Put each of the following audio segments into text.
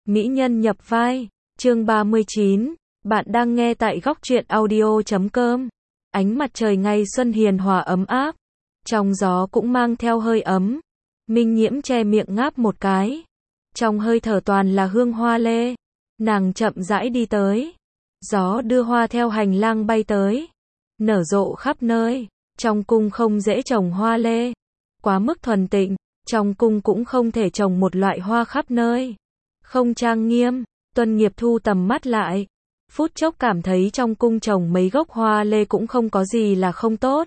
Mỹ nhân nhập vai, chương 39, bạn đang nghe tại góc truyện audio.com. Ánh mặt trời ngày xuân hiền hòa ấm áp, trong gió cũng mang theo hơi ấm. Minh Nhiễm che miệng ngáp một cái. Trong hơi thở toàn là hương hoa lê. Nàng chậm rãi đi tới. Gió đưa hoa theo hành lang bay tới, nở rộ khắp nơi. Trong cung không dễ trồng hoa lê, quá mức thuần tịnh. Trong cung cũng không thể trồng một loại hoa khắp nơi, không trang nghiêm. Tuân Nghiệp thu tầm mắt lại, phút chốc cảm thấy trong cung trồng mấy gốc hoa lê cũng không có gì là không tốt.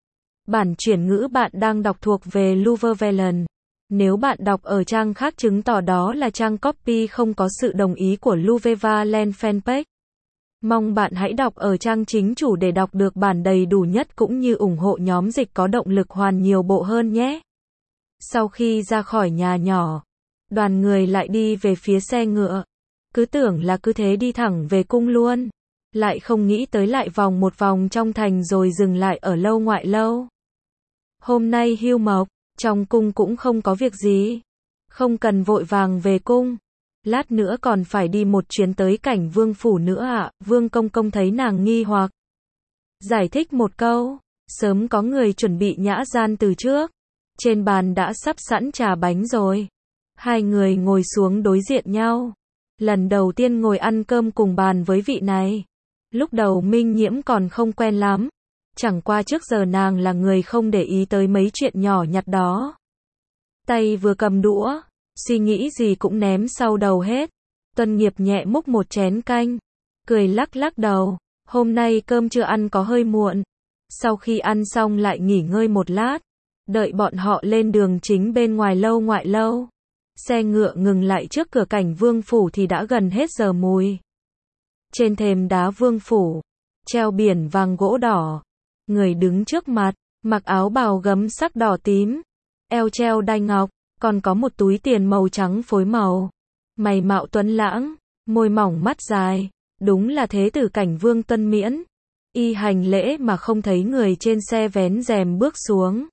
Bản chuyển ngữ bạn đang đọc thuộc về Louvre Velen. Nếu bạn đọc ở trang khác chứng tỏ đó là trang copy không có sự đồng ý của Louvre Velen fanpage. Mong bạn hãy đọc ở trang chính chủ để đọc được bản đầy đủ nhất cũng như ủng hộ nhóm dịch có động lực hoàn nhiều bộ hơn nhé. Sau khi ra khỏi nhà nhỏ, đoàn người lại đi về phía xe ngựa. Cứ tưởng là cứ thế đi thẳng về cung luôn, lại không nghĩ tới lại vòng một vòng trong thành rồi dừng lại ở lâu ngoại lâu. Hôm nay hưu mộc, trong cung cũng không có việc gì, không cần vội vàng về cung. Lát nữa còn phải đi một chuyến tới Cảnh Vương phủ nữa ạ. Vương Công Công thấy nàng nghi hoặc, giải thích một câu, sớm có người chuẩn bị nhã gian từ trước. Trên bàn đã sắp sẵn trà bánh rồi. Hai người ngồi xuống đối diện nhau. Lần đầu tiên ngồi ăn cơm cùng bàn với vị này. Lúc đầu Minh Nhiễm còn không quen lắm. Chẳng qua trước giờ nàng là người không để ý tới mấy chuyện nhỏ nhặt đó. Tay vừa cầm đũa, suy nghĩ gì cũng ném sau đầu hết. Tuân Nghiệp nhẹ múc một chén canh, cười lắc lắc đầu. Hôm nay cơm chưa ăn có hơi muộn. Sau khi ăn xong lại nghỉ ngơi một lát. Đợi bọn họ lên đường chính bên ngoài lâu ngoại lâu. Xe ngựa ngừng lại trước cửa Cảnh Vương phủ thì đã gần hết giờ mùi. Trên thềm đá vương phủ, treo biển vàng gỗ đỏ. Người đứng trước mặt, mặc áo bào gấm sắc đỏ tím, eo treo đai ngọc, còn có một túi tiền màu trắng phối màu. Mày mạo tuấn lãng, môi mỏng mắt dài, đúng là thế tử Cảnh Vương Tuân Miễn. Y hành lễ mà không thấy người trên xe vén rèm bước xuống.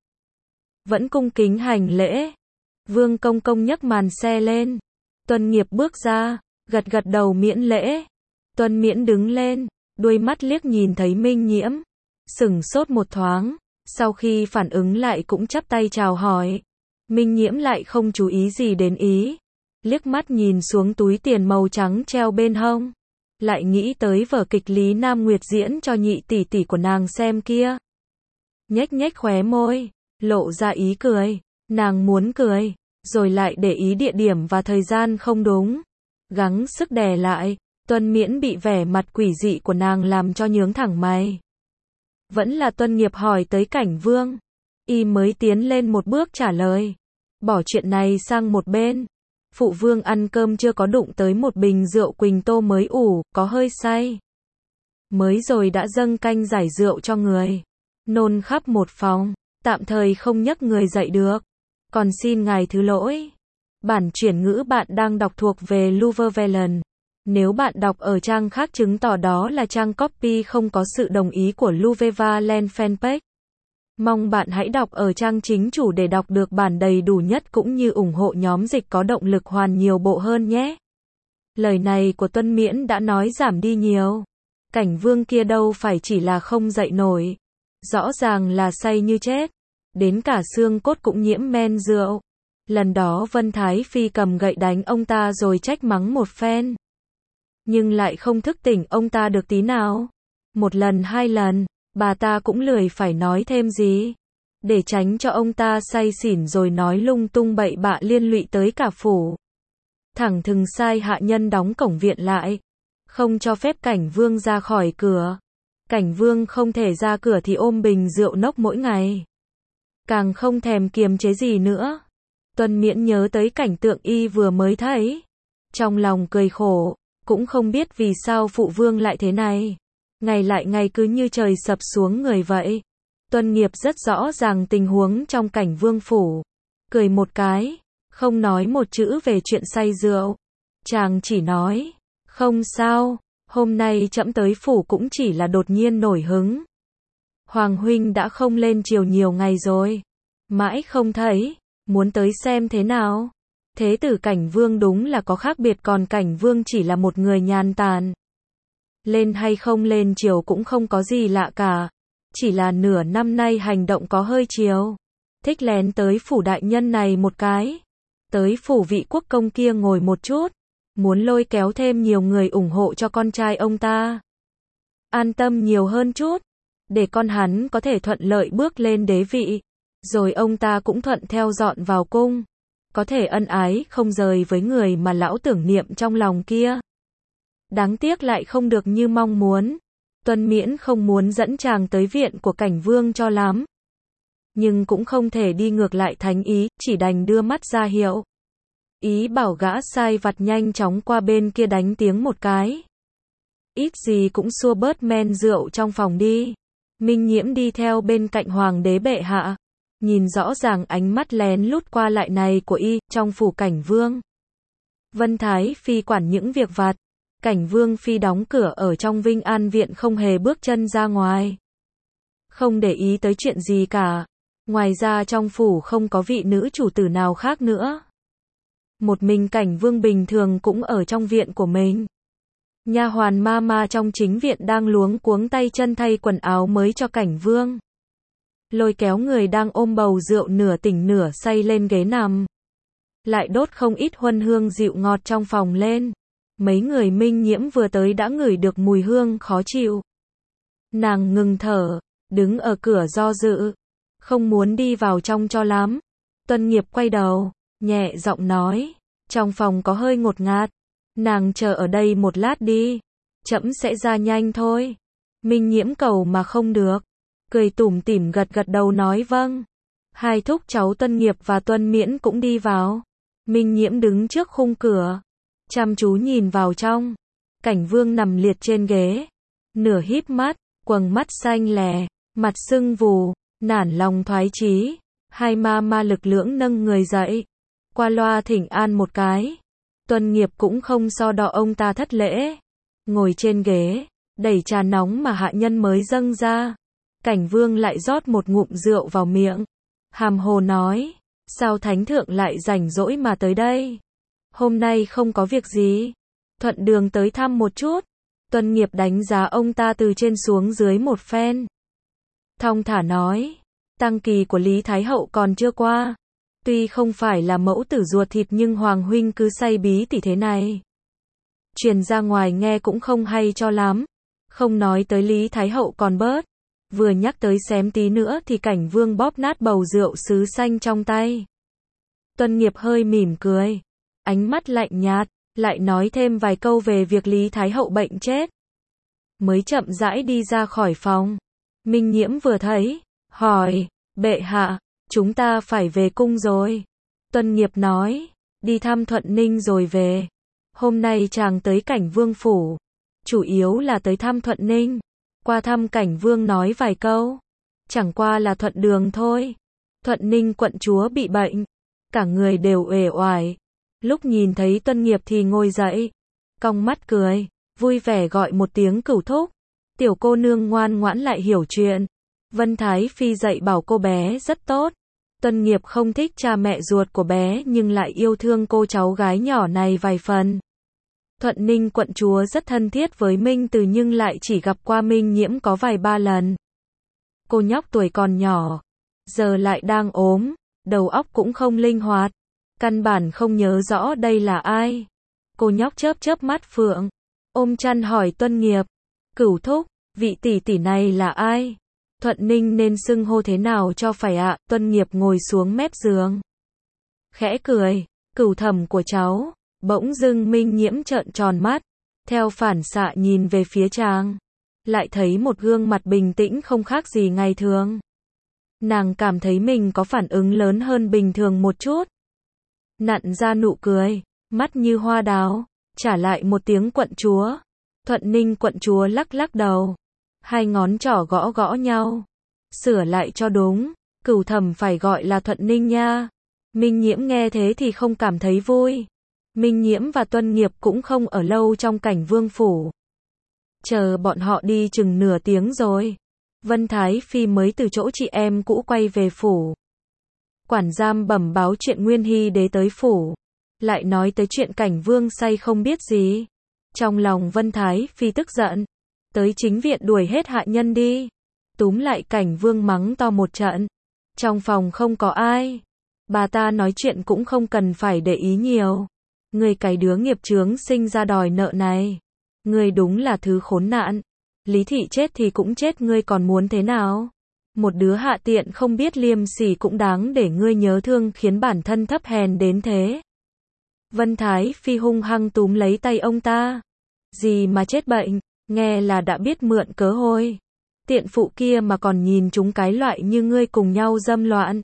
Vẫn cung kính hành lễ. Vương Công Công nhấc màn xe lên. Tuân Nghiệp bước ra, gật gật đầu miễn lễ. Tuân Miễn đứng lên, đuôi mắt liếc nhìn thấy Minh Nhiễm, sửng sốt một thoáng, sau khi phản ứng lại cũng chắp tay chào hỏi. Minh Nhiễm lại không chú ý gì đến ý, liếc mắt nhìn xuống túi tiền màu trắng treo bên hông, lại nghĩ tới vở kịch Lý Nam Nguyệt diễn cho nhị tỷ tỷ của nàng xem kia. Nhếch nhếch khóe môi, lộ ra ý cười. Nàng muốn cười, rồi lại để ý địa điểm và thời gian không đúng, gắng sức đè lại. Tuân Miễn bị vẻ mặt quỷ dị của nàng làm cho nhướng thẳng mày. Vẫn là Tuân Nghiệp hỏi tới Cảnh Vương, y mới tiến lên một bước trả lời. Bỏ chuyện này sang một bên. Phụ vương ăn cơm chưa có đụng tới một bình rượu Quỳnh Tô mới ủ, có hơi say. Mới rồi đã dâng canh giải rượu cho người. Nôn khắp một phòng, tạm thời không nhấc người dậy được. Còn xin ngài thứ lỗi. Bản chuyển ngữ bạn đang đọc thuộc về Louvre Velen. Nếu bạn đọc ở trang khác chứng tỏ đó là trang copy không có sự đồng ý của Louvre Velen fanpage. Mong bạn hãy đọc ở trang chính chủ để đọc được bản đầy đủ nhất cũng như ủng hộ nhóm dịch có động lực hoàn nhiều bộ hơn nhé. Lời này của Tuân Miễn đã nói giảm đi nhiều. Cảnh Vương kia đâu phải chỉ là không dậy nổi. Rõ ràng là say như chết. Đến cả xương cốt cũng nhiễm men rượu. Lần đó Vân Thái Phi cầm gậy đánh ông ta rồi trách mắng một phen. Nhưng lại không thức tỉnh ông ta được tí nào. Một lần hai lần, bà ta cũng lười phải nói thêm gì. Để tránh cho ông ta say xỉn rồi nói lung tung bậy bạ liên lụy tới cả phủ. Thẳng thừng sai hạ nhân đóng cổng viện lại. Không cho phép Cảnh Vương ra khỏi cửa. Cảnh Vương không thể ra cửa thì ôm bình rượu nốc mỗi ngày. Càng không thèm kiềm chế gì nữa. Tuân Miễn nhớ tới cảnh tượng y vừa mới thấy. Trong lòng cười khổ, cũng không biết vì sao phụ vương lại thế này. Ngày lại ngày cứ như trời sập xuống người vậy. Tuân Nghiệp rất rõ ràng tình huống trong Cảnh Vương phủ. Cười một cái, không nói một chữ về chuyện say rượu. Chàng chỉ nói, không sao, hôm nay trẫm tới phủ cũng chỉ là đột nhiên nổi hứng. Hoàng huynh đã không lên triều nhiều ngày rồi. Mãi không thấy, muốn tới xem thế nào. Thế tử Cảnh Vương đúng là có khác biệt, còn Cảnh Vương chỉ là một người nhàn tản. Lên hay không lên triều cũng không có gì lạ cả. Chỉ là nửa năm nay hành động có hơi chiều. Thích lén tới phủ đại nhân này một cái. Tới phủ vị quốc công kia ngồi một chút. Muốn lôi kéo thêm nhiều người ủng hộ cho con trai ông ta. An tâm nhiều hơn chút. Để con hắn có thể thuận lợi bước lên đế vị. Rồi ông ta cũng thuận theo dọn vào cung. Có thể ân ái không rời với người mà lão tưởng niệm trong lòng kia. Đáng tiếc lại không được như mong muốn. Tuân Miễn không muốn dẫn chàng tới viện của Cảnh Vương cho lắm. Nhưng cũng không thể đi ngược lại thánh ý, chỉ đành đưa mắt ra hiệu. Ý bảo gã sai vặt nhanh chóng qua bên kia đánh tiếng một cái. Ít gì cũng xua bớt men rượu trong phòng đi. Minh Nhiễm đi theo bên cạnh hoàng đế bệ hạ. Nhìn rõ ràng ánh mắt lén lút qua lại này của y, trong phủ Cảnh Vương. Vân Thái Phi quản những việc vặt. Cảnh Vương Phi đóng cửa ở trong Vinh An Viện không hề bước chân ra ngoài. Không để ý tới chuyện gì cả. Ngoài ra trong phủ không có vị nữ chủ tử nào khác nữa. Một mình Cảnh Vương bình thường cũng ở trong viện của mình. Nha hoàn Mama trong chính viện đang luống cuống tay chân thay quần áo mới cho Cảnh Vương. Lôi kéo người đang ôm bầu rượu nửa tỉnh nửa say lên ghế nằm. Lại đốt không ít huân hương dịu ngọt trong phòng lên. Mấy người Minh Nhiễm vừa tới đã ngửi được mùi hương khó chịu. Nàng ngừng thở, đứng ở cửa do dự. Không muốn đi vào trong cho lắm. Tuân Nghiệp quay đầu, nhẹ giọng nói. Trong phòng có hơi ngột ngạt. Nàng chờ ở đây một lát đi. Trẫm sẽ ra nhanh thôi. Minh Nhiễm cầu mà không được. Cười tủm tỉm gật gật đầu nói vâng. Hai thúc cháu Tuân Nghiệp và Tuân Miễn cũng đi vào. Minh Nhiễm đứng trước khung cửa. Chăm chú nhìn vào trong. Cảnh Vương nằm liệt trên ghế. Nửa híp mắt, quầng mắt xanh lè, mặt sưng vù, nản lòng thoái chí. Hai ma lực lưỡng nâng người dậy. Qua loa thỉnh an một cái. Tuân Nghiệp cũng không so đo ông ta thất lễ. Ngồi trên ghế, đẩy trà nóng mà hạ nhân mới dâng ra. Cảnh Vương lại rót một ngụm rượu vào miệng. Hàm hồ nói, sao thánh thượng lại rảnh rỗi mà tới đây? Hôm nay không có việc gì. Thuận đường tới thăm một chút. Tuân Nghiệp đánh giá ông ta từ trên xuống dưới một phen. Thong thả nói, tang kỳ của Lý Thái Hậu còn chưa qua. Tuy không phải là mẫu tử ruột thịt nhưng Hoàng huynh cứ say bí tỉ thế này. Truyền ra ngoài nghe cũng không hay cho lắm. Không nói tới Lý Thái Hậu còn bớt. Vừa nhắc tới xém tí nữa thì Cảnh Vương bóp nát bầu rượu sứ xanh trong tay. Tuân Nghiệp hơi mỉm cười. Ánh mắt lạnh nhạt, lại nói thêm vài câu về việc Lý Thái Hậu bệnh chết. Mới chậm rãi đi ra khỏi phòng. Minh Nhiễm vừa thấy, hỏi, bệ hạ, chúng ta phải về cung rồi. Tuân Nghiệp nói, đi thăm Thuận Ninh rồi về. Hôm nay chàng tới Cảnh Vương phủ. Chủ yếu là tới thăm Thuận Ninh. Qua thăm Cảnh Vương nói vài câu. Chẳng qua là thuận đường thôi. Thuận Ninh quận chúa bị bệnh. Cả người đều uể oải. Lúc nhìn thấy Tuân Nghiệp thì ngồi dậy. Cong mắt cười. Vui vẻ gọi một tiếng cửu thúc. Tiểu cô nương ngoan ngoãn lại hiểu chuyện. Vân Thái Phi dạy bảo cô bé rất tốt. Tuân Nghiệp không thích cha mẹ ruột của bé nhưng lại yêu thương cô cháu gái nhỏ này vài phần. Thuận Ninh quận chúa rất thân thiết với Minh Từ nhưng lại chỉ gặp qua Minh Nhiễm có vài ba lần. Cô nhóc tuổi còn nhỏ, giờ lại đang ốm, đầu óc cũng không linh hoạt, căn bản không nhớ rõ đây là ai. Cô nhóc chớp chớp mắt phượng, ôm chăn hỏi Tuân Nghiệp, cửu thúc, vị tỷ tỷ này là ai? Thuận Ninh nên xưng hô thế nào cho phải ạ? Tuân Nghiệp ngồi xuống mép giường, khẽ cười, cửu thẩm của cháu. Bỗng dưng Minh Nhiễm trợn tròn mắt, theo phản xạ nhìn về phía chàng, lại thấy một gương mặt bình tĩnh không khác gì ngày thường. Nàng cảm thấy mình có phản ứng lớn hơn bình thường một chút. Nặn ra nụ cười, mắt như hoa đào, trả lại một tiếng quận chúa. Thuận Ninh quận chúa lắc lắc đầu, hai ngón trỏ gõ gõ nhau. Sửa lại cho đúng, cửu thẩm phải gọi là Thuận Ninh nha. Minh Nhiễm nghe thế thì không cảm thấy vui. Minh Nhiễm và Tuân Nghiệp cũng không ở lâu trong Cảnh Vương phủ. Chờ bọn họ đi chừng nửa tiếng rồi. Vân Thái Phi mới từ chỗ chị em cũ quay về phủ. Quản giam bẩm báo chuyện Nguyên Hy đế tới phủ. lại nói tới chuyện Cảnh Vương say không biết gì. Trong lòng Vân Thái Phi tức giận, tới chính viện đuổi hết hạ nhân đi. Túm lại Cảnh Vương mắng to một trận. Trong phòng không có ai. Bà ta nói chuyện cũng không cần phải để ý nhiều. Người cái đứa nghiệp chướng sinh ra đòi nợ này. Ngươi đúng là thứ khốn nạn. Lý thị chết thì cũng chết, ngươi còn muốn thế nào? Một đứa hạ tiện không biết liêm sỉ cũng đáng để ngươi nhớ thương, khiến bản thân thấp hèn đến thế. Vân Thái Phi hung hăng túm lấy tay ông ta. Gì mà chết bệnh, nghe là đã biết mượn cớ hôi. Tiện phụ kia mà còn nhìn chúng cái loại như ngươi cùng nhau dâm loạn.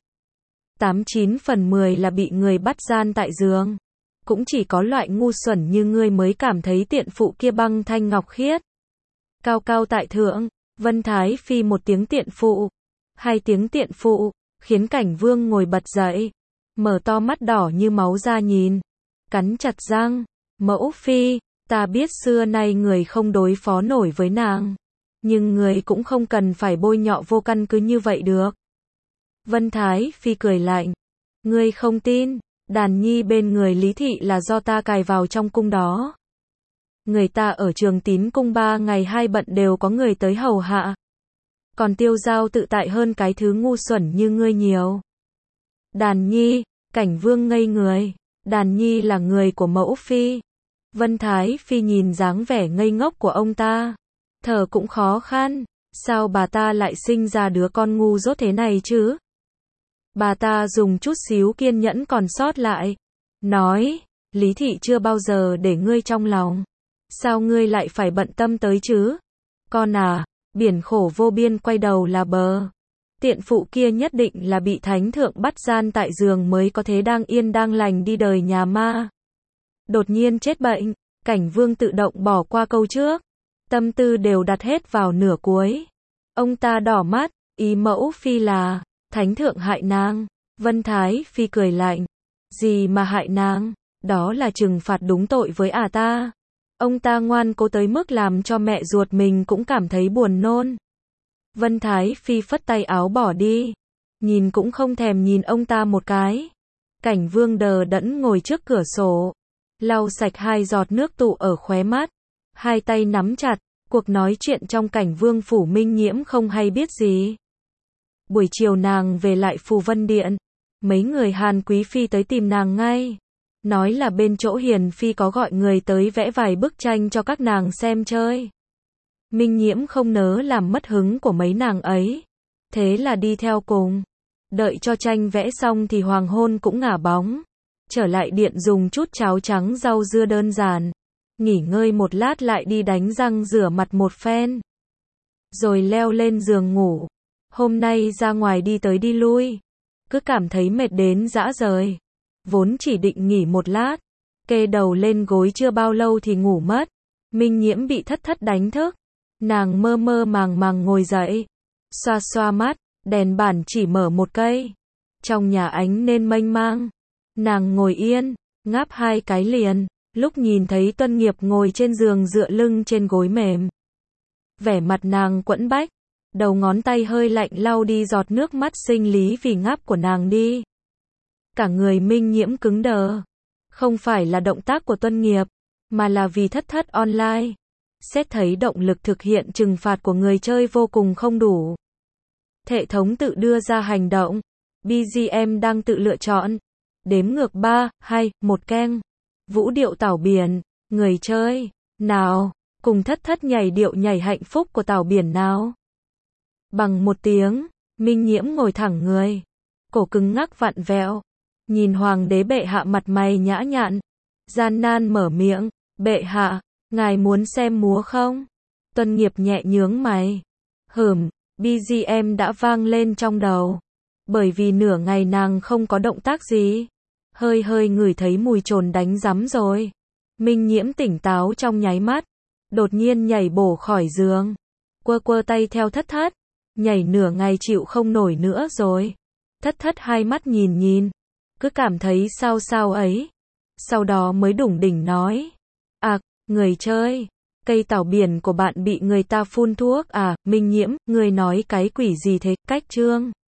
89 phần 10 là bị người bắt gian tại giường. Cũng chỉ có loại ngu xuẩn như ngươi mới cảm thấy tiện phụ kia băng thanh ngọc khiết. Cao cao tại thượng, Vân Thái Phi một tiếng tiện phụ, hai tiếng tiện phụ, khiến Cảnh Vương ngồi bật dậy, mở to mắt đỏ như máu ra nhìn, cắn chặt răng, mẫu phi, ta biết xưa nay người không đối phó nổi với nàng, nhưng người cũng không cần phải bôi nhọ vô căn cứ như vậy được. Vân Thái Phi cười lạnh, ngươi không tin, đàn nhi bên người Lý thị là do ta cài vào trong cung đó. Người ta ở Trường Tín cung 3 ngày 2 bận đều có người tới hầu hạ. Còn Tiêu Giao tự tại hơn cái thứ ngu xuẩn như ngươi nhiều. Đàn nhi, Cảnh Vương ngây người, đàn nhi là người của mẫu phi. Vân Thái Phi nhìn dáng vẻ ngây ngốc của ông ta, thở cũng khó khăn, sao bà ta lại sinh ra đứa con ngu dốt thế này chứ? Bà ta dùng chút xíu kiên nhẫn còn sót lại, nói, Lý thị chưa bao giờ để ngươi trong lòng. Sao ngươi lại phải bận tâm tới chứ? Con à, biển khổ vô biên quay đầu là bờ. Tiện phụ kia nhất định là bị thánh thượng bắt gian tại giường mới có thế đang yên đang lành đi đời nhà ma. Đột nhiên chết bệnh, Cảnh Vương tự động bỏ qua câu trước. Tâm tư đều đặt hết vào nửa cuối. Ông ta đỏ mắt, ý mẫu phi là, thánh thượng hại nàng. Vân Thái Phi cười lạnh. Gì mà hại nàng? Đó là trừng phạt đúng tội với ta. Ông ta ngoan cố tới mức làm cho mẹ ruột mình cũng cảm thấy buồn nôn. Vân Thái Phi phất tay áo bỏ đi. Nhìn cũng không thèm nhìn ông ta một cái. Cảnh Vương đờ đẫn ngồi trước cửa sổ. Lau sạch 2 giọt nước tụ ở khóe mắt. Hai tay nắm chặt. Cuộc nói chuyện trong Cảnh Vương phủ Minh Nhiễm không hay biết gì. Buổi chiều nàng về lại Phù Vân Điện. Mấy người Hàn Quý Phi tới tìm nàng ngay. Nói là bên chỗ Hiền Phi có gọi người tới vẽ vài bức tranh cho các nàng xem chơi. Minh Nhiễm không nỡ làm mất hứng của mấy nàng ấy. Thế là đi theo cùng. Đợi cho tranh vẽ xong thì hoàng hôn cũng ngả bóng. Trở lại điện dùng chút cháo trắng rau dưa đơn giản. Nghỉ ngơi một lát lại đi đánh răng rửa mặt một phen. Rồi leo lên giường ngủ. Hôm nay ra ngoài đi tới đi lui. Cứ cảm thấy mệt đến rã rời. Vốn chỉ định nghỉ một lát. Kê đầu lên gối chưa bao lâu thì ngủ mất. Minh Nhiễm bị thất thất đánh thức. Nàng mơ mơ màng màng ngồi dậy. Xoa xoa mắt, đèn bàn chỉ mở một cây. Trong nhà ánh nên mênh mang. Nàng ngồi yên, ngáp 2 cái liền. Lúc nhìn thấy Tuân Nghiệp ngồi trên giường dựa lưng trên gối mềm. Vẻ mặt nàng quẫn bách. Đầu ngón tay hơi lạnh lau đi giọt nước mắt sinh lý vì ngáp của nàng đi. Cả người Minh Nhiễm cứng đờ. Không phải là động tác của Tuân Nghiệp, mà là vì thất thất online. Xét thấy động lực thực hiện trừng phạt của người chơi vô cùng không đủ. Hệ thống tự đưa ra hành động. BGM đang tự lựa chọn. Đếm ngược 3, 2, 1 keng. Vũ điệu Tảo Biển. Người chơi, nào, cùng thất thất nhảy điệu nhảy hạnh phúc của Tảo Biển nào. Bằng một tiếng, Minh Nhiễm ngồi thẳng người. Cổ cứng ngắc vặn vẹo. Nhìn hoàng đế bệ hạ mặt mày nhã nhặn. Gian nan mở miệng. Bệ hạ, ngài muốn xem múa không? Tuân Nghiệp nhẹ nhướng mày. BGM đã vang lên trong đầu. Bởi vì nửa ngày nàng không có động tác gì. Hơi hơi ngửi thấy mùi trồn đánh rắm rồi. Minh Nhiễm tỉnh táo trong nháy mắt. Đột nhiên nhảy bổ khỏi giường. Quơ quơ tay theo thất thất. Nhảy nửa ngày chịu không nổi nữa rồi. Thất thất hai mắt nhìn nhìn. Cứ cảm thấy sao sao ấy. Sau đó mới đủng đỉnh nói. À, người chơi. Cây Tảo Biển của bạn bị người ta phun thuốc à, Minh Nhiễm, người nói cái quỷ gì thế, cách chương.